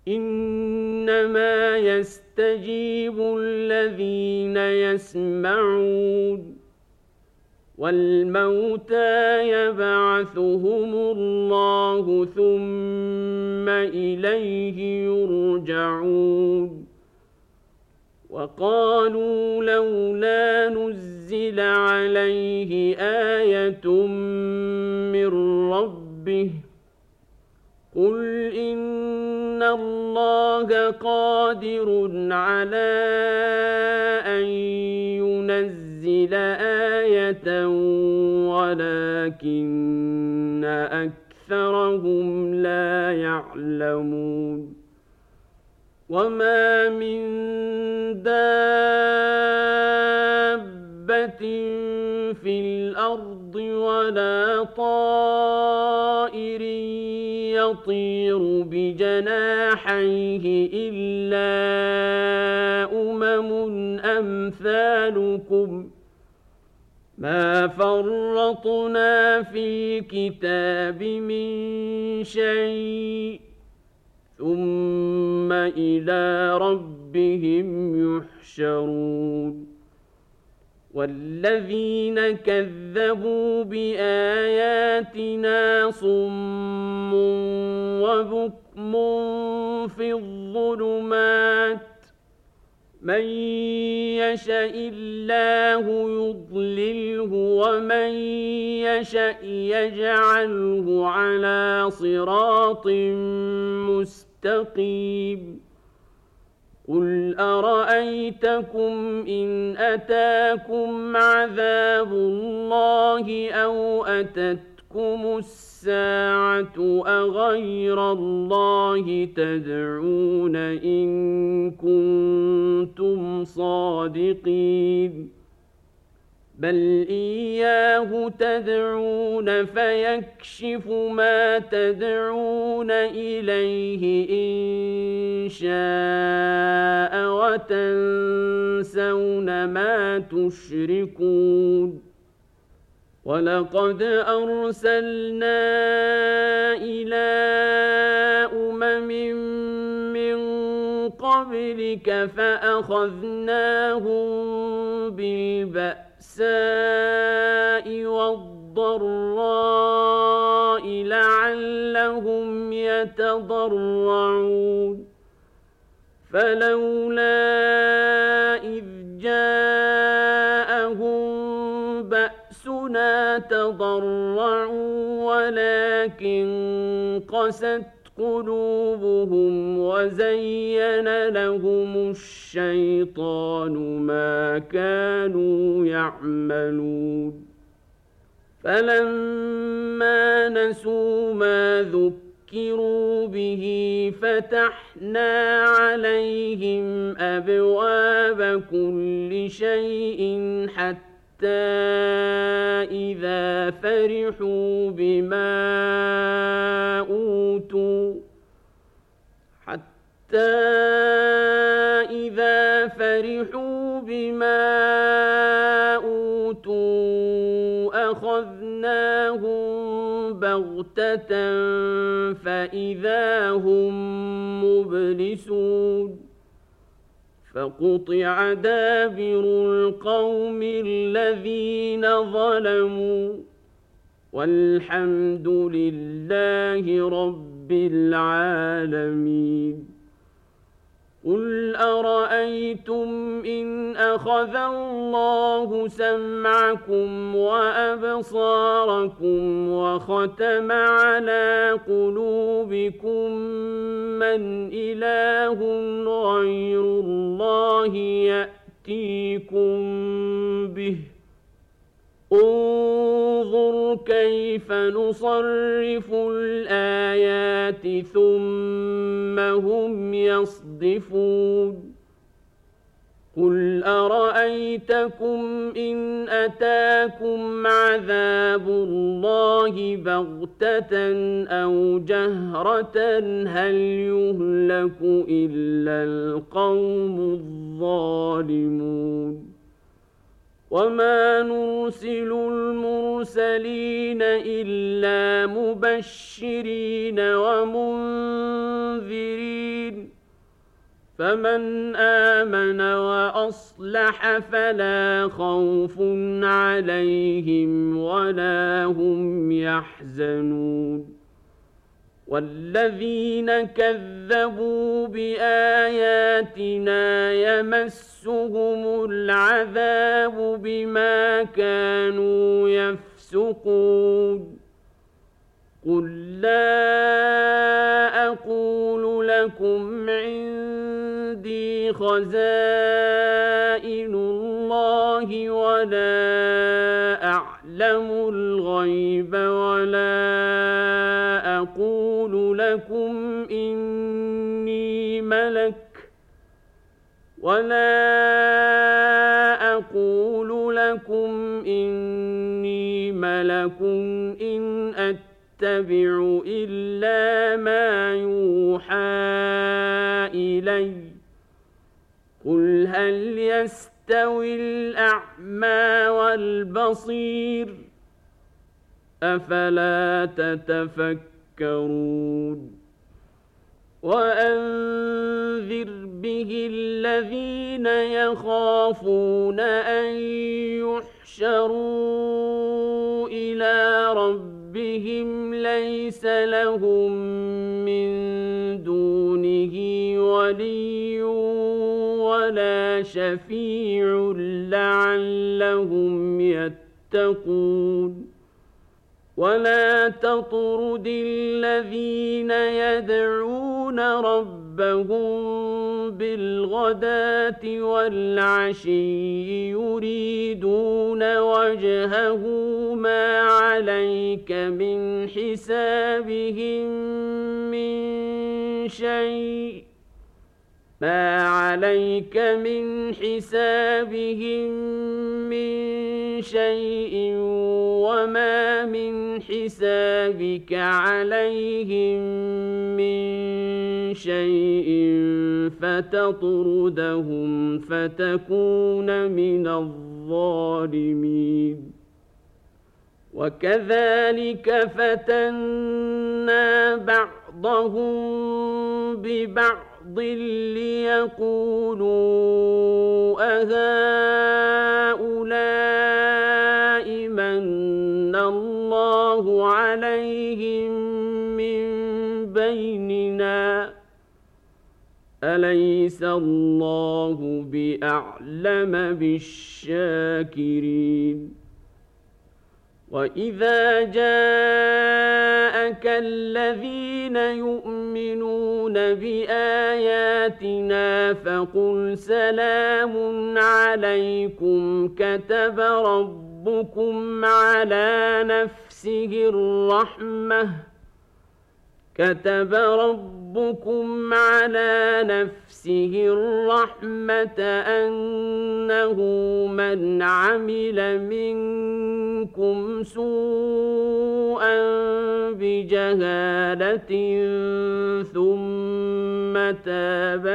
إنما يستجيب الذين يسمعون والموتى يبعثهم الله ثم إليه يرجعون وقالوا لولا نزل عليه آية من ربه قل إن الله قادر على أن ينزل آية ولكن أكثرهم لا يعلمون وما من دابة في الأرض ولا طائر يطير بجناحيه إلا أمثالكم ما فرطنا في كتاب من شيء ثم إلى ربهم يحشرون والذين كذبوا بآياتنا صم وبكم في الظلمات من يشاء الله يضلله ومن يشاء يجعله على صراط مستقيم قل أرأيتكم إن أتاكم عذاب الله أو أتتكم الساعة أغير الله تدعون إن كنتم صادقين بل إياه تدعون فيكشف ما تدعون إليه إن شاء وتنسون ما تشركون ولقد أرسلنا إلى من قبلك فأخذناهم بالبأساء والضراء لعلهم يتضرعون فلولا إذ جاءهم بأسنا تضرعوا ولكن قست قلوبهم وزين لهم الشيطان ما كانوا يعملون فلما نسوا ما ذكروا به فتحنا عليهم أبواب كل شيء حتى إذا فرحوا بما أوتوا أخذناهم بغتة فإذا هم مبلسون فقطع دابر القوم الذين ظلموا والحمد لله رب العالمين قل أرأيتم إن أخذ الله سمعكم وأبصاركم وختم على قلوبكم من إله غير الله يأتيكم به انظر كيف نصرف الآيات ثم هم يصدفون قل أرأيتكم إن أتاكم عذاب الله بغتة أو جهرة هل يهلك إلا القوم الظالمون وما نرسل المرسلين إلا مبشرين ومنذرين فمن آمن وأصلح فلا خوف عليهم ولا هم يحزنون والذين كذبوا بآياتنا يمسهم العذاب بما كانوا يفسقون قل لا أقول لكم عندي خزائن الله ولا أعلم الغيب ولا أقول لكم إني ملك إن أتبع إلا ما يوحى إلي قل هل يستوي الأعمى والبصير أفلا تتفكرون وأنذر به الذين يخافون أن يحشروا إلى ربهم ليس لهم من دونه ولي ولا شفيع لعلهم يتقون ولا تطرد الذين يدعون ربهم بالغداة والعشي يريدون وجهه ما عليك من حسابهم من شيء وما من حسابك عليهم من شيء فتطردهم فتكون من الظالمين وكذلك فتنا بعضهم ببعض ليقولوا أهؤلاء من الله عليهم من بيننا أليس الله بأعلم بالشاكرين وإذا جاءك الذين يؤمنون بآياتنا فقل سلام عليكم كتب ربكم على نفسه الرحمة أنه من عمل منكم سوءا بجهالة ثم تاب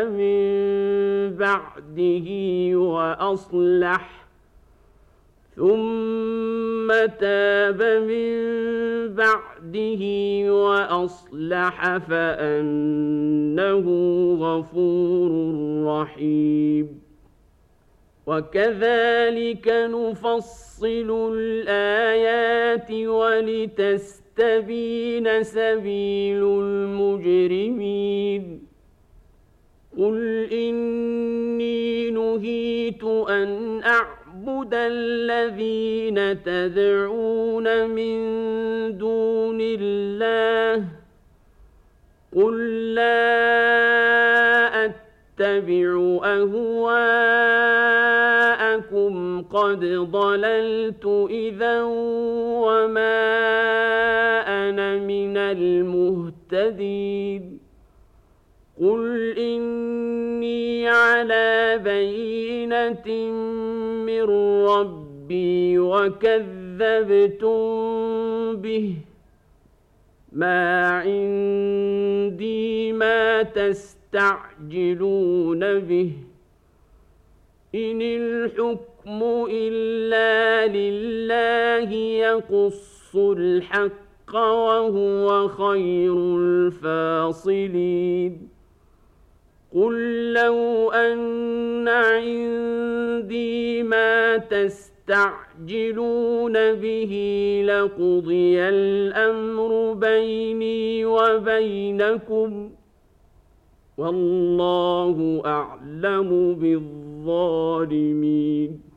من بعده وأصلح فأنه غفور رحيم وكذلك نفصل الآيات ولتستبين سبيل المجرمين قل إني نهيت أن أعبد الذين تدعون من دون الله قل لا أتبع أهواءكم قد ضللت إذا وما أنا من المهتدين قل إني على بينة من ربي وكذبتم به ما عندي ما تستعجلون به إن الحكم إلا لله يقص الحق وهو خير الفاصلين قل لو أن عندي ما تستعجلون به لقضي الأمر بيني وبينكم والله أعلم بالظالمين